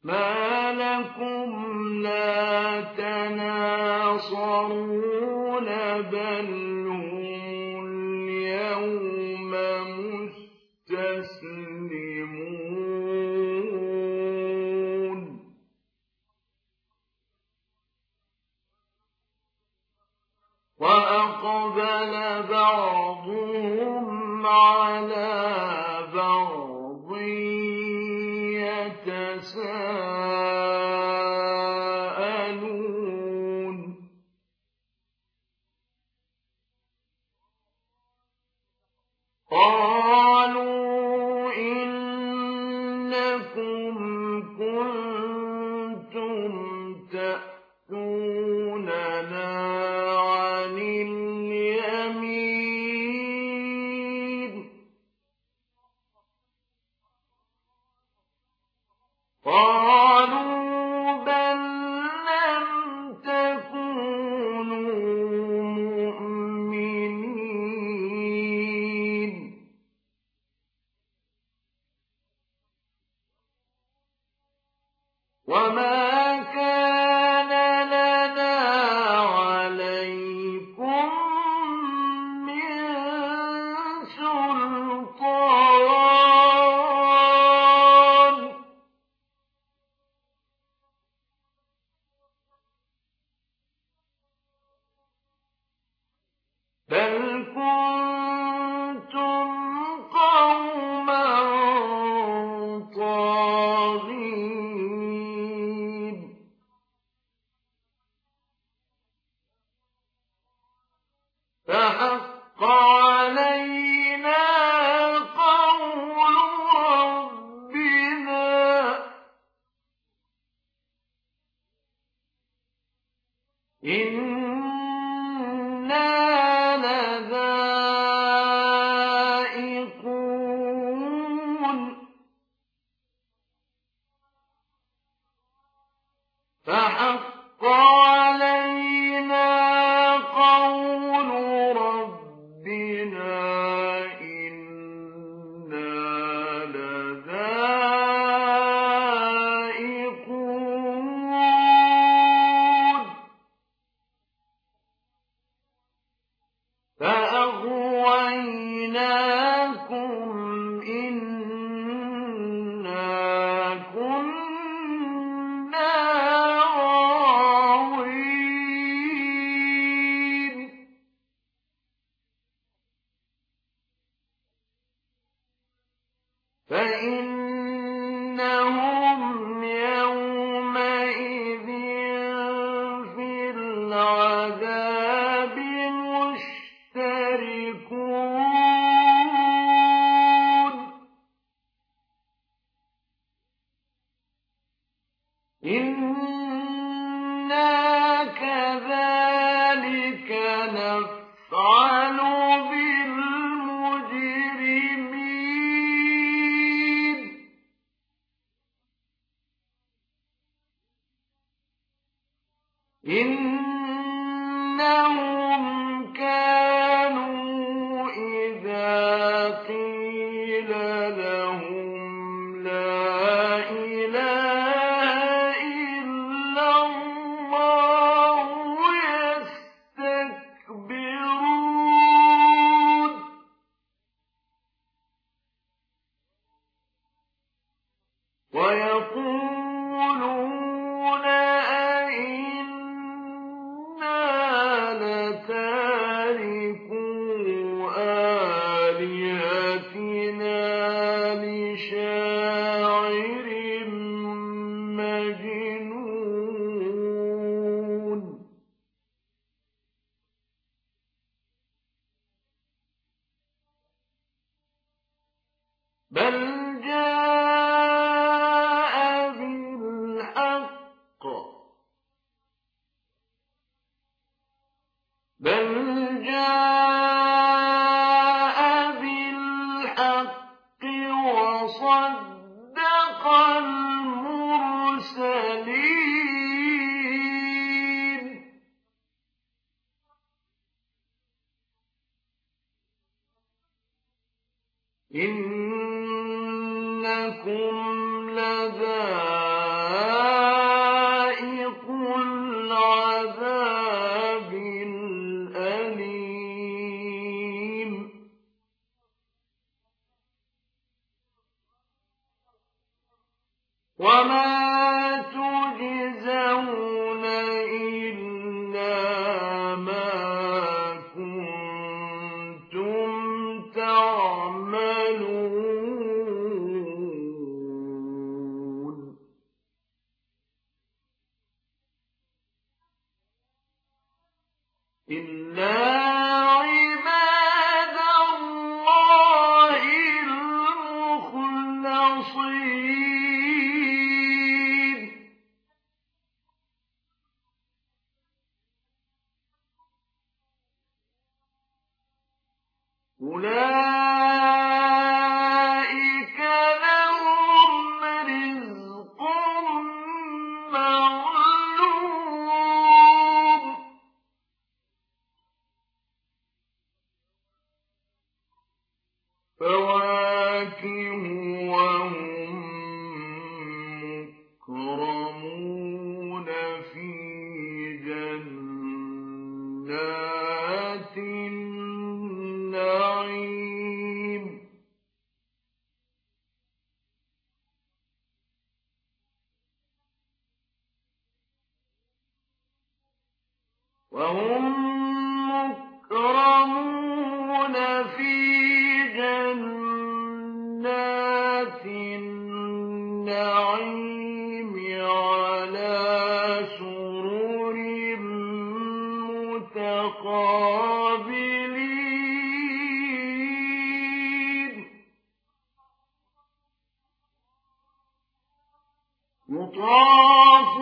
ما لكم لا تناصرون بل هم اليوم مستسلمون وأقبل بعضهم على بعض يتساءلون قالوا إنكم كنتم تأتوننا عن اليمين قالوا بل لم تكونوا مؤمنين وما كان لنا عليكم من سلطان بل كنتم قوما طاغين فحق علينا قول ربنا إنا لذائقون فحق علينا قول ربنا إنا لذائقون فأغويناكم إنا كنا غاوين فإنهم يومئذ في العذاب مشتركون إنا كذلك نفعل بالمجرمين إنهم كانوا إذا قيل لهم لا إله إلا الله يستكبرون ويقولون أئنا لتاركو آلهتنا لشاعر مجنون بل جاء بالحق وصدق المرسلين إنكم لذائقون وما تجزون إلا ما كنتم تعملون إلا عباد الله المخلصين أولئك لهم رزق معلوم فواكه وهم مكرمون في جنات النعيم وهم مكرمون في جنات النعيم على سرر متقابلين يطاف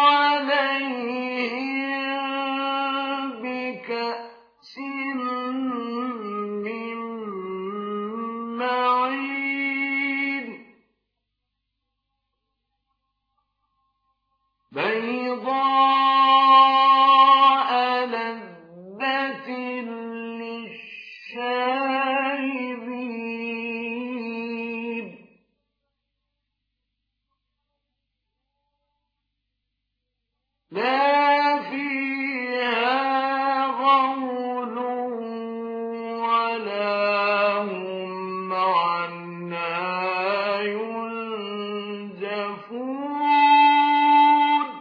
عليهم بكأس من معين بيضاء لذة للشاربين لا فيها غول ولا هم عنها ينزفون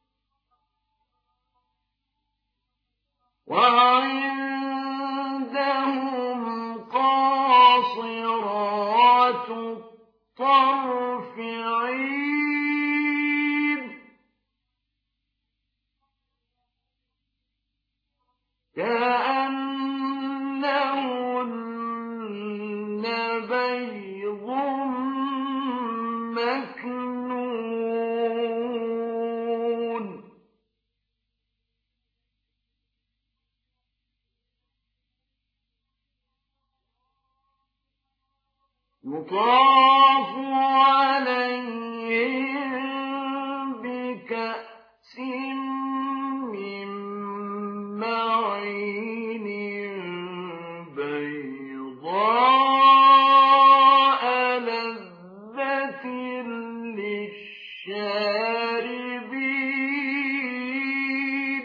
وعندهم قاصرات الطرف عين كأنهن بيض مكنون يطاف عليهم بكأس من معين بيضاء لذة للشاربين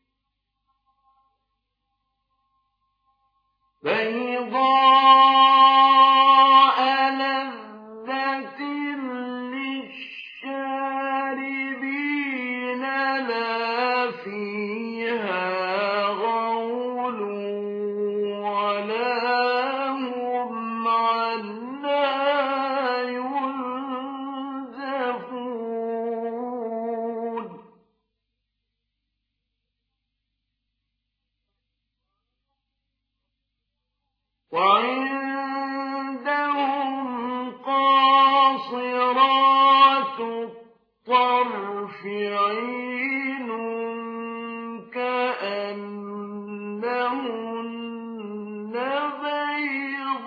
بيضاء لذة للشاربين لا فيها غول ولا هم عنها ينزفون وعندهم قاصرات الطرف عين كأنهن بيض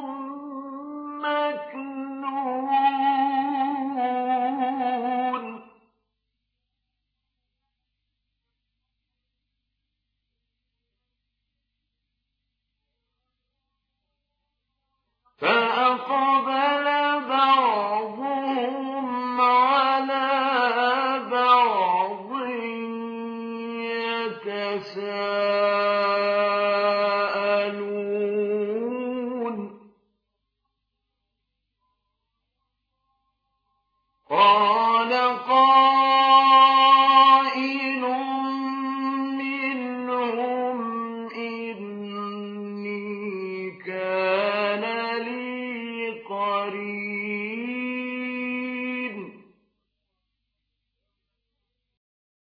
مكنون فأقبل بعضهم على بعض يتساءلون